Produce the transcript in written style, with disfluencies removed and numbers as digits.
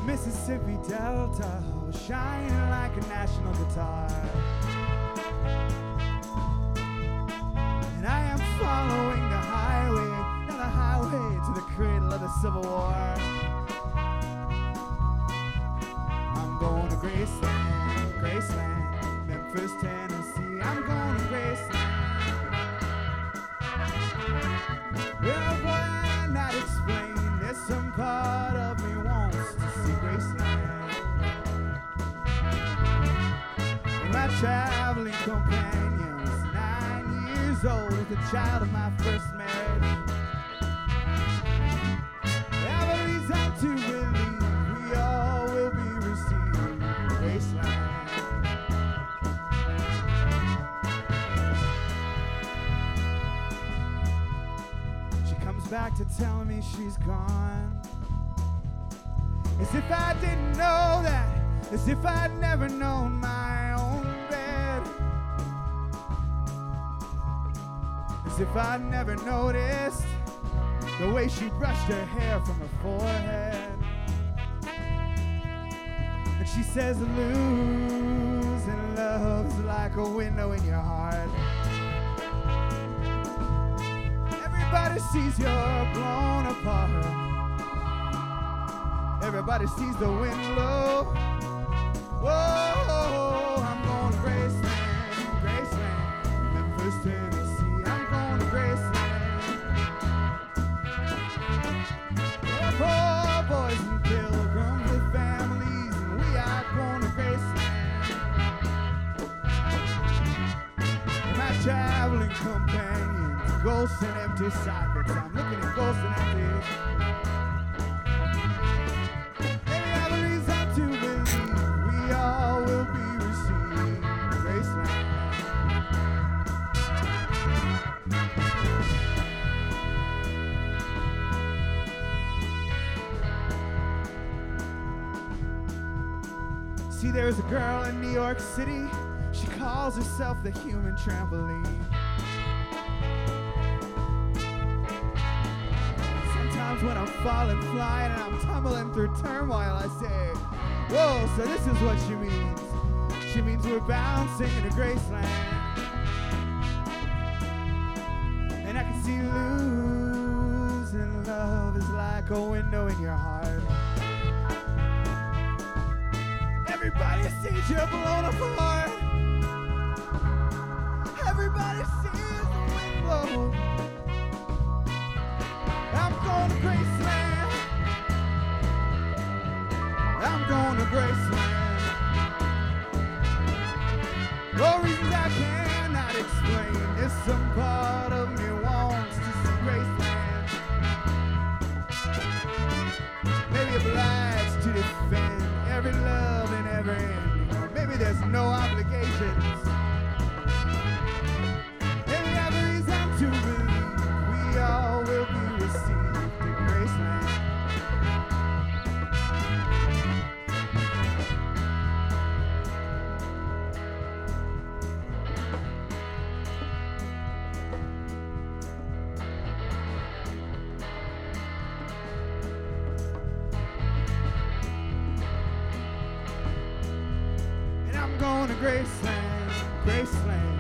Mississippi Delta, shining like a national guitar. And I am following the highway, down the highway to the cradle of the Civil War. I'm going to Graceland, Graceland, Memphis, Tennessee. I'm going to Graceland. Well, boy, I not explain. There's some part of me wants to see Graceland. And my traveling companion was 9 years old, the child of my first marriage. Yeah, but leads on to believe we all will be received in Graceland. Back to tell me she's gone, as if I didn't know that, as if I'd never known my own bed, as if I'd never noticed the way she brushed her hair from her forehead. And she says losing love's like a window in your heart. Everybody sees you're blown apart. Everybody sees the wind blow. Whoa, I'm going to Graceland, Graceland, Memphis, Tennessee. I'm going to Graceland. We're poor boys and pilgrims with families, and we are going to Graceland. And my traveling companion, ghosts and empty sockets. I'm looking at ghosts and empty. Maybe I have a reason to believe we all will be received in Graceland. See, there's a girl in New York City. She calls herself the human trampoline. When I'm falling, flying, and I'm tumbling through turmoil, I say, whoa, so this is what she means. She means we're bouncing into Graceland. And I can see losing love is like a window in your heart. Everybody sees you blown apart. Everybody sees the wind blow. I'm going to Graceland. I'm going to Graceland. For reasons I cannot explain, there's some part of me wants to see Graceland. Maybe obliged to defend every love and every ending, or maybe there's no obligations. Maybe I have a reason to believe we all will be received in Graceland. And I'm going to Graceland, Graceland.